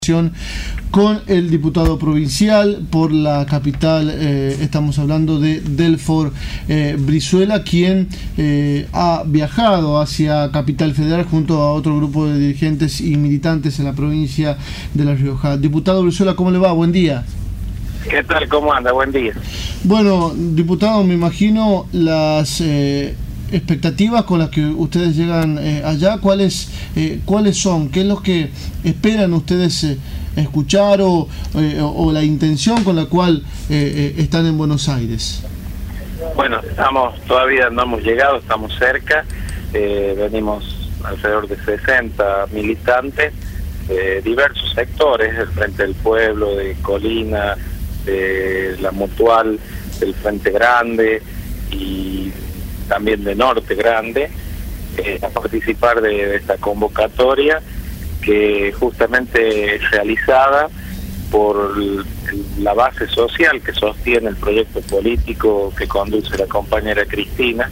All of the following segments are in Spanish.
Con el diputado provincial por la capital, estamos hablando de Delfor Brizuela, quien ha viajado hacia Capital Federal junto a otro grupo de dirigentes y militantes en la provincia de La Rioja. Diputado Brizuela, ¿cómo le va? Buen día. ¿Qué tal? ¿Cómo anda? Buen día. Bueno, diputado, me imagino las expectativas con las que ustedes llegan allá. ¿Cuáles son? ¿Qué es lo que esperan ustedes escuchar o la intención con la cual están en Buenos Aires? Bueno, todavía no hemos llegado, estamos cerca. Venimos alrededor de 60 militantes de diversos sectores, del Frente del Pueblo, de Colina, de la Mutual, del Frente Grande y también de Norte Grande, a participar de esta convocatoria que justamente es realizada por la base social que sostiene el proyecto político que conduce la compañera Cristina,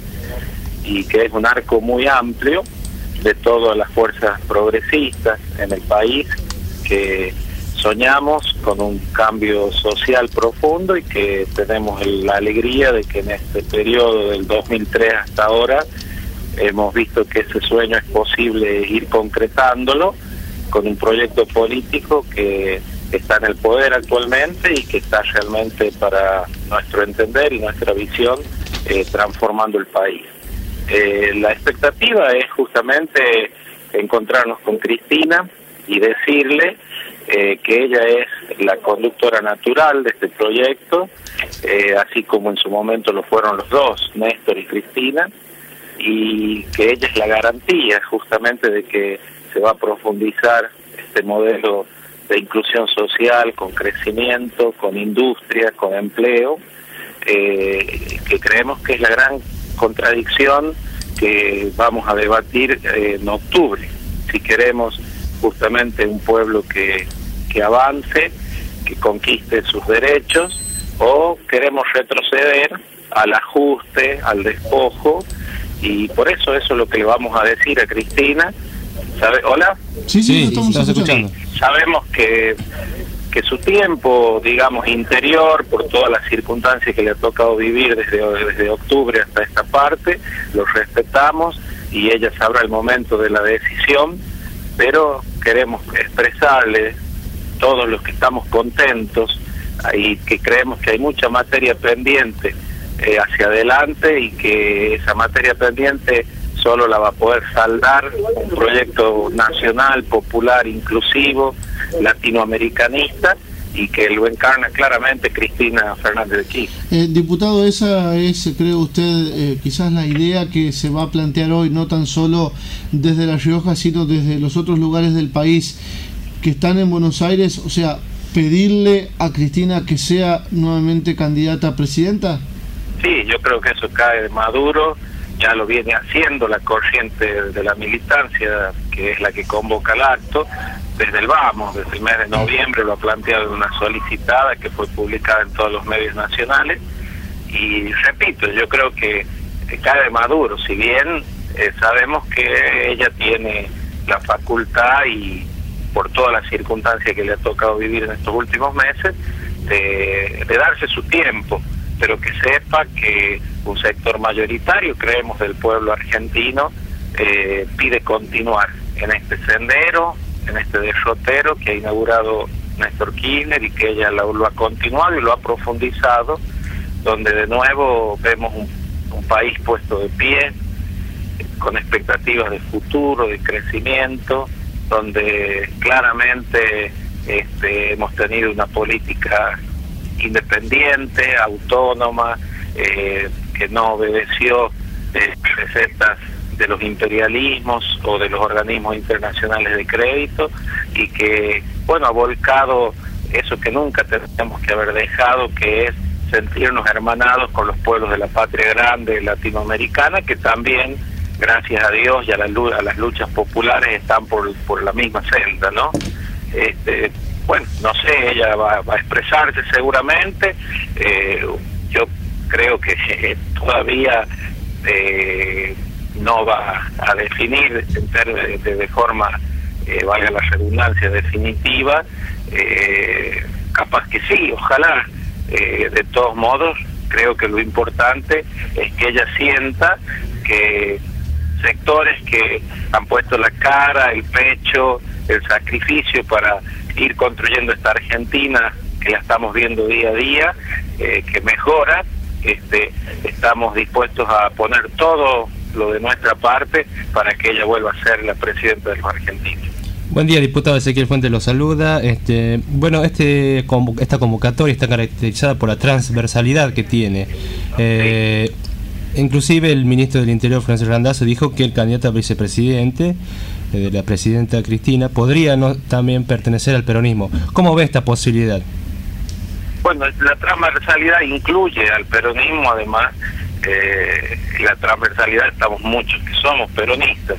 y que es un arco muy amplio de todas las fuerzas progresistas en el país que soñamos con un cambio social profundo y que tenemos la alegría de que en este periodo del 2003 hasta ahora hemos visto que ese sueño es posible ir concretándolo con un proyecto político que está en el poder actualmente y que está realmente, para nuestro entender y nuestra visión, transformando el país. La expectativa es justamente encontrarnos con Cristina y decirle que ella es la conductora natural de este proyecto, así como en su momento lo fueron los dos, Néstor y Cristina, y que ella es la garantía justamente de que se va a profundizar este modelo de inclusión social, con crecimiento, con industria, con empleo, que creemos que es la gran contradicción que vamos a debatir en octubre. Si queremos justamente un pueblo que avance, que conquiste sus derechos, o queremos retroceder al ajuste, al despojo, y por eso es lo que le vamos a decir a Cristina. ¿Hola? Sí, estamos escuchando. Sabemos que su tiempo, digamos, interior, por todas las circunstancias que le ha tocado vivir desde octubre hasta esta parte, lo respetamos y ella sabrá el momento de la decisión, pero queremos expresarle todos los que estamos contentos y que creemos que hay mucha materia pendiente hacia adelante, y que esa materia pendiente solo la va a poder saldar un proyecto nacional, popular, inclusivo, latinoamericanista, y que lo encarna claramente Cristina Fernández de Kirchner. Diputado, esa es, ¿cree usted, quizás la idea que se va a plantear hoy, no tan solo desde La Rioja, sino desde los otros lugares del país que están en Buenos Aires? O sea, pedirle a Cristina que sea nuevamente candidata a presidenta. Sí, yo creo que eso cae de Maduro, ya lo viene haciendo la corriente de la militancia, que es la que convoca el acto, desde desde el mes de noviembre lo ha planteado en una solicitada que fue publicada en todos los medios nacionales, y repito, yo creo que cae de Maduro, si bien sabemos que ella tiene la facultad, y por todas las circunstancias que le ha tocado vivir en estos últimos meses, de darse su tiempo, pero que sepa que un sector mayoritario, creemos, del pueblo argentino, pide continuar en este sendero, en este derrotero que ha inaugurado Néstor Kirchner, y que ella lo ha continuado y lo ha profundizado, donde de nuevo vemos un país puesto de pie, con expectativas de futuro, de crecimiento, donde claramente hemos tenido una política independiente, autónoma, que no obedeció recetas de los imperialismos o de los organismos internacionales de crédito, y que, bueno, ha volcado eso que nunca tenemos que haber dejado, que es sentirnos hermanados con los pueblos de la patria grande latinoamericana, que también, gracias a Dios y a las luchas populares, están por la misma celda, ¿no? Bueno, no sé, ella va a expresarse seguramente. Yo creo que todavía no va a definir de forma valga la redundancia, definitiva, capaz que sí, ojalá. De todos modos, creo que lo importante es que ella sienta que sectores que han puesto la cara, el pecho, el sacrificio para ir construyendo esta Argentina que la estamos viendo día a día, que mejora, estamos dispuestos a poner todo lo de nuestra parte para que ella vuelva a ser la presidenta de los argentinos. Buen día, diputado. Ezequiel Fuentes lo saluda. Bueno, esta convocatoria está caracterizada por la transversalidad que tiene. Inclusive el ministro del Interior, Francisco Randazzo, dijo que el candidato a vicepresidente de la presidenta Cristina podría también pertenecer al peronismo. ¿Cómo ve esta posibilidad? Bueno, la transversalidad incluye al peronismo, además, y la transversalidad estamos muchos que somos peronistas.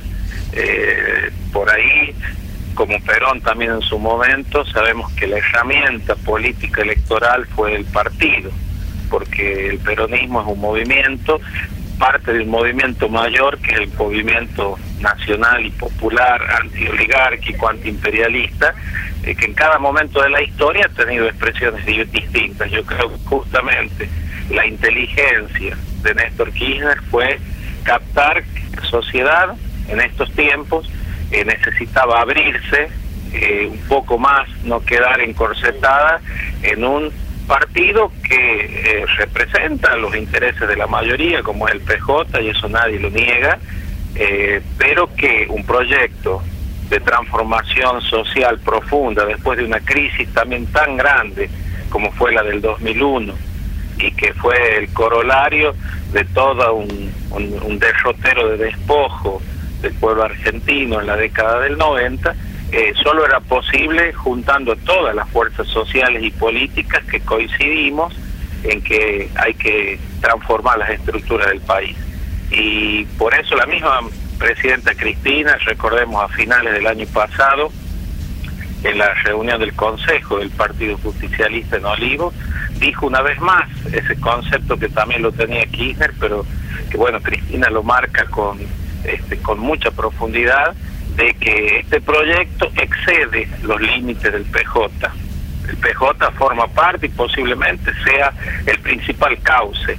Por ahí, como Perón también en su momento, sabemos que la herramienta política electoral fue el partido, porque el peronismo es un movimiento, parte de un movimiento mayor que es el movimiento nacional y popular, antioligárquico, antiimperialista, que en cada momento de la historia ha tenido expresiones distintas. Yo creo que justamente la inteligencia de Néstor Kirchner fue captar que la sociedad en estos tiempos necesitaba abrirse un poco más, no quedar encorsetada en un partido que representa los intereses de la mayoría, como es el PJ, y eso nadie lo niega, pero que un proyecto de transformación social profunda después de una crisis también tan grande como fue la del 2001 y que fue el corolario de todo un derrotero de despojo del pueblo argentino en la década del 90, solo era posible juntando todas las fuerzas sociales y políticas que coincidimos en que hay que transformar las estructuras del país. Y por eso la misma presidenta Cristina, recordemos a finales del año pasado, en la reunión del Consejo del Partido Justicialista en Olivos, dijo una vez más ese concepto que también lo tenía Kirchner, pero que bueno, Cristina lo marca con mucha profundidad, de que este proyecto excede los límites del PJ. El PJ forma parte y posiblemente sea el principal cauce,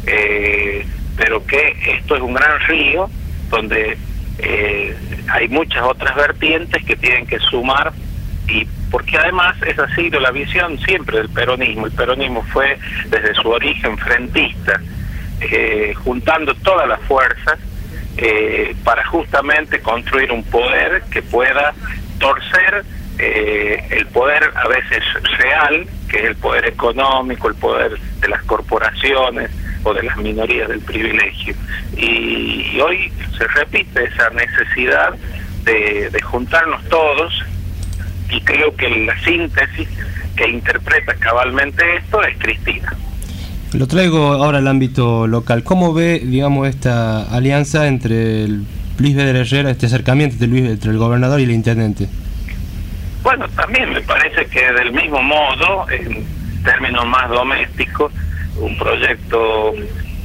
pero que esto es un gran río donde hay muchas otras vertientes que tienen que sumar, y porque además esa ha sido la visión siempre del peronismo. El peronismo fue desde su origen frentista, juntando todas las fuerzas para justamente construir un poder que pueda torcer el poder a veces real, que es el poder económico, el poder de las corporaciones o de las minorías del privilegio. Y hoy se repite esa necesidad de juntarnos todos, y creo que la síntesis que interpreta cabalmente esto es Cristina. Lo traigo ahora al ámbito local. ¿Cómo ve, digamos, esta alianza entre Luis Beder Herrera, este acercamiento entre el gobernador y el intendente? Bueno, también me parece que del mismo modo, en términos más domésticos, un proyecto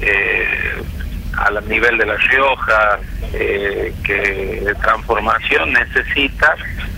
a nivel de La Rioja que de transformación necesita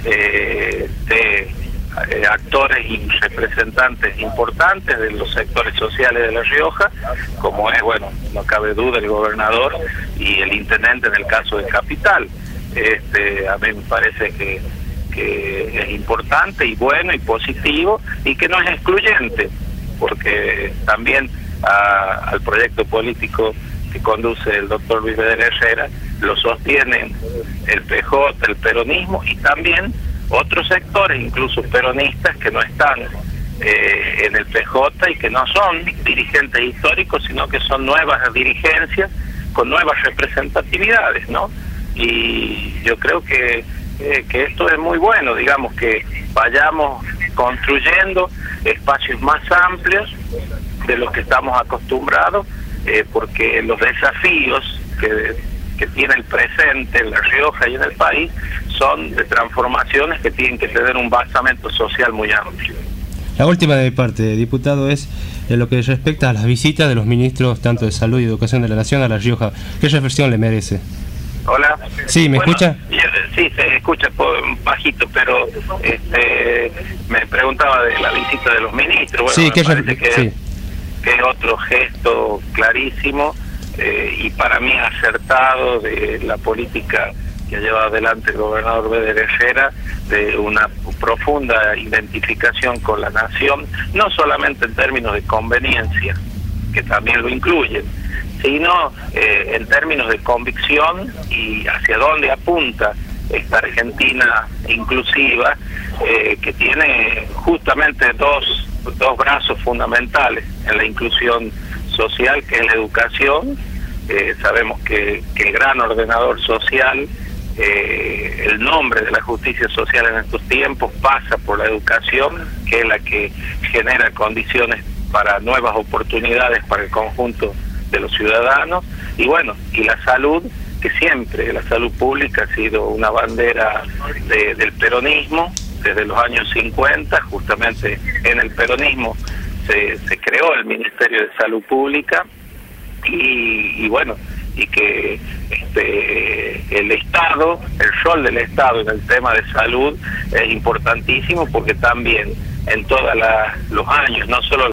de actores y representantes importantes de los sectores sociales de La Rioja, como es, bueno, no cabe duda, el gobernador y el intendente en el caso de Capital. A mí me parece que es importante y bueno y positivo, y que no es excluyente, porque también al proyecto político que conduce el doctor Luis Beder Herrera lo sostienen el PJ, el peronismo, y también otros sectores, incluso peronistas, que no están en el PJ y que no son dirigentes históricos, sino que son nuevas dirigencias con nuevas representatividades, ¿no? Y yo creo que esto es muy bueno, digamos, que vayamos construyendo espacios más amplios de los que estamos acostumbrados, porque los desafíos que tiene el presente en La Rioja y en el país son de transformaciones que tienen que tener un basamento social muy amplio. La última de mi parte, diputado, es en lo que respecta a las visitas de los ministros tanto de Salud y Educación de la Nación a La Rioja. ¿Qué reflexión le merece? Hola. Sí, ¿me escucha? Sí, se escucha bajito, pero me preguntaba de la visita de los ministros. Bueno, sí, me parece sí. que es otro gesto clarísimo y para mí acertado de la política que ha llevado adelante el gobernador Beder Herrera, de una profunda identificación con la nación, no solamente en términos de conveniencia, que también lo incluyen, sino en términos de convicción y hacia dónde apunta esta Argentina inclusiva, que tiene justamente dos brazos fundamentales en la inclusión social, que es la educación. Sabemos que el gran ordenador social, el nombre de la justicia social en estos tiempos pasa por la educación, que es la que genera condiciones para nuevas oportunidades para el conjunto de los ciudadanos, y bueno, y la salud, que siempre la salud pública ha sido una bandera del peronismo desde los años 50. Justamente en el peronismo se creó el Ministerio de Salud Pública, y bueno, y que el Estado, el rol del Estado en el tema de salud es importantísimo, porque también en todos los años, no solo